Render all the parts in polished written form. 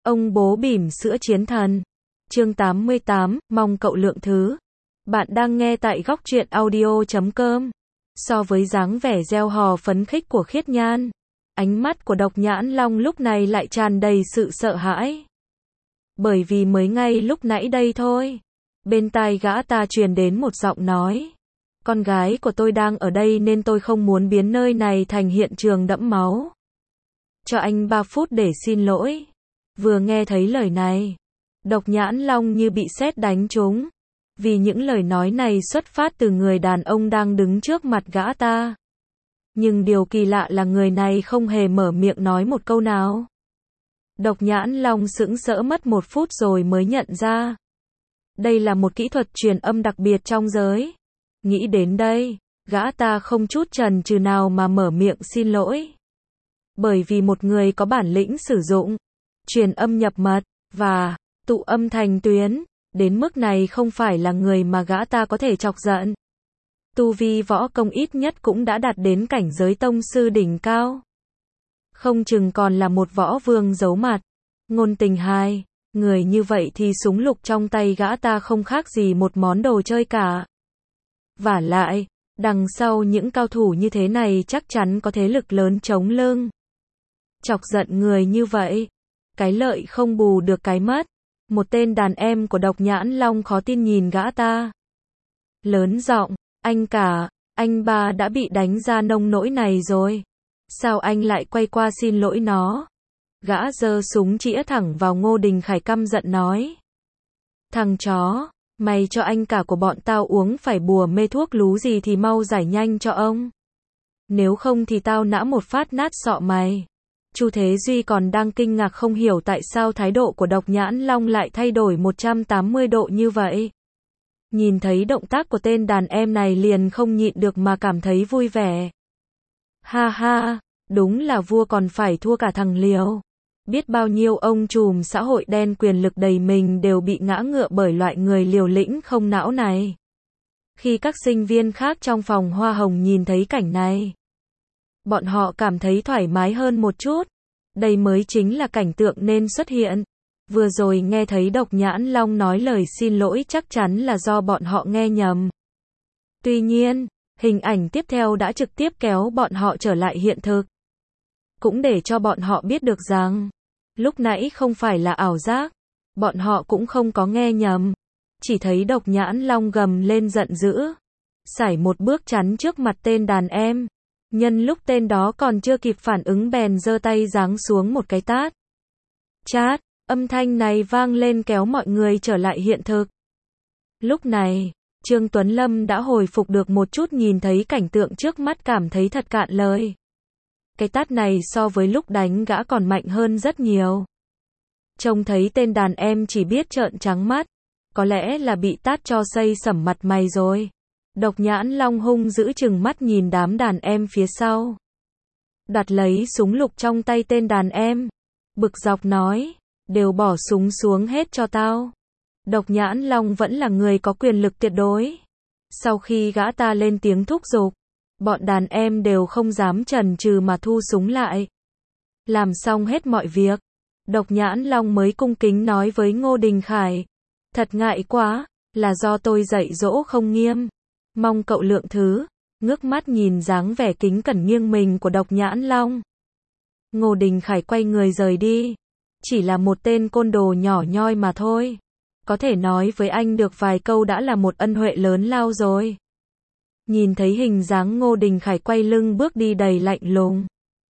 Ông bố bỉm sữa chiến thần. Chương 88, mong cậu lượng thứ. Bạn đang nghe tại góc truyện audio.com. So với dáng vẻ reo hò phấn khích của Khiết Nhan, ánh mắt của Độc Nhãn Long lúc này lại tràn đầy sự sợ hãi. Bởi vì mới ngay lúc nãy đây thôi, bên tai gã ta truyền đến một giọng nói. Con gái của tôi đang ở đây nên tôi không muốn biến nơi này thành hiện trường đẫm máu. Cho anh 3 phút để xin lỗi. Vừa nghe thấy lời này, Độc Nhãn Long như bị sét đánh trúng. Vì những lời nói này xuất phát từ người đàn ông đang đứng trước mặt gã ta. Nhưng điều kỳ lạ là người này không hề mở miệng nói một câu nào. Độc Nhãn Long sững sỡ mất 1 phút rồi mới nhận ra. Đây là một kỹ thuật truyền âm đặc biệt trong giới. Nghĩ đến đây, gã ta không chút chần chừ nào mà mở miệng xin lỗi. Bởi vì một người có bản lĩnh sử dụng truyền âm nhập mật và tụ âm thành tuyến, đến mức này không phải là người mà gã ta có thể chọc giận. Tu vi võ công ít nhất cũng đã đạt đến cảnh giới tông sư đỉnh cao. Không chừng còn là một võ vương giấu mặt. Ngôn Tình hai, người như vậy thì súng lục trong tay gã ta không khác gì một món đồ chơi cả. Vả lại, đằng sau những cao thủ như thế này chắc chắn có thế lực lớn chống lưng. Chọc giận người như vậy, cái lợi không bù được cái mất. Một tên đàn em của Độc Nhãn Long khó tin nhìn gã ta. Lớn giọng, anh cả, anh ba đã bị đánh ra nông nỗi này rồi. Sao anh lại quay qua xin lỗi nó? Gã giơ súng chĩa thẳng vào Ngô Đình Khải căm giận nói. Thằng chó, mày cho anh cả của bọn tao uống phải bùa mê thuốc lú gì thì mau giải nhanh cho ông. Nếu không thì tao nã một phát nát sọ mày. Chu Thế Duy còn đang kinh ngạc không hiểu tại sao thái độ của Độc Nhãn Long lại thay đổi 180 độ như vậy. Nhìn thấy động tác của tên đàn em này liền không nhịn được mà cảm thấy vui vẻ. Ha ha, đúng là vua còn phải thua cả thằng liều. Biết bao nhiêu ông trùm xã hội đen quyền lực đầy mình đều bị ngã ngựa bởi loại người liều lĩnh không não này. Khi các sinh viên khác trong phòng hoa hồng nhìn thấy cảnh này, bọn họ cảm thấy thoải mái hơn một chút. Đây mới chính là cảnh tượng nên xuất hiện. Vừa rồi nghe thấy Độc Nhãn Long nói lời xin lỗi chắc chắn là do bọn họ nghe nhầm. Tuy nhiên, hình ảnh tiếp theo đã trực tiếp kéo bọn họ trở lại hiện thực. Cũng để cho bọn họ biết được rằng, lúc nãy không phải là ảo giác. Bọn họ cũng không có nghe nhầm. Chỉ thấy Độc Nhãn Long gầm lên giận dữ, sải một bước chắn trước mặt tên đàn em. Nhân lúc tên đó còn chưa kịp phản ứng bèn giơ tay giáng xuống một cái tát. Chát, âm thanh này vang lên kéo mọi người trở lại hiện thực. Lúc này, Trương Tuấn Lâm đã hồi phục được một chút, nhìn thấy cảnh tượng trước mắt cảm thấy thật cạn lời. Cái tát này so với lúc đánh gã còn mạnh hơn rất nhiều. Trông thấy tên đàn em chỉ biết trợn trắng mắt. Có lẽ là bị tát cho xây sẩm mặt mày rồi. Độc Nhãn Long hung dữ chừng mắt nhìn đám đàn em phía sau. Đặt lấy súng lục trong tay tên đàn em. Bực dọc nói, đều bỏ súng xuống hết cho tao. Độc Nhãn Long vẫn là người có quyền lực tuyệt đối. Sau khi gã ta lên tiếng thúc giục, bọn đàn em đều không dám chần chừ mà thu súng lại. Làm xong hết mọi việc, Độc Nhãn Long mới cung kính nói với Ngô Đình Khải. Thật ngại quá, là do tôi dạy dỗ không nghiêm. Mong cậu lượng thứ. Ngước mắt nhìn dáng vẻ kính cẩn nghiêng mình của Độc Nhãn Long. Ngô Đình Khải quay người rời đi. Chỉ là một tên côn đồ nhỏ nhoi mà thôi. Có thể nói với anh được vài câu đã là một ân huệ lớn lao rồi. Nhìn thấy hình dáng Ngô Đình Khải quay lưng bước đi đầy lạnh lùng,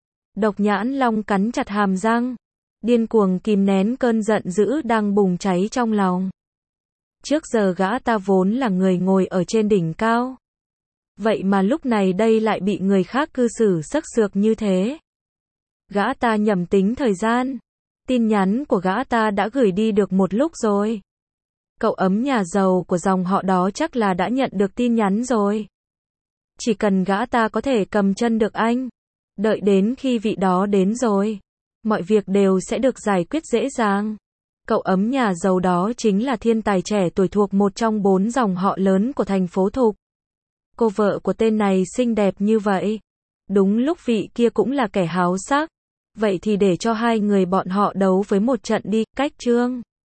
Độc Nhãn Long cắn chặt hàm răng, điên cuồng kìm nén cơn giận dữ đang bùng cháy trong lòng. Trước giờ gã ta vốn là người ngồi ở trên đỉnh cao. Vậy mà lúc này đây lại bị người khác cư xử xắc xược như thế. Gã ta nhầm tính thời gian. Tin nhắn của gã ta đã gửi đi được một lúc rồi. Cậu ấm nhà giàu của dòng họ đó chắc là đã nhận được tin nhắn rồi. Chỉ cần gã ta có thể cầm chân được anh. Đợi đến khi vị đó đến rồi, mọi việc đều sẽ được giải quyết dễ dàng. Cậu ấm nhà giàu đó chính là thiên tài trẻ tuổi thuộc một trong 4 dòng họ lớn của thành phố Thục. Cô vợ của tên này xinh đẹp như vậy. Đúng lúc vị kia cũng là kẻ háo sắc. vậy thì để cho hai người bọn họ đấu với một trận đi, cách Trương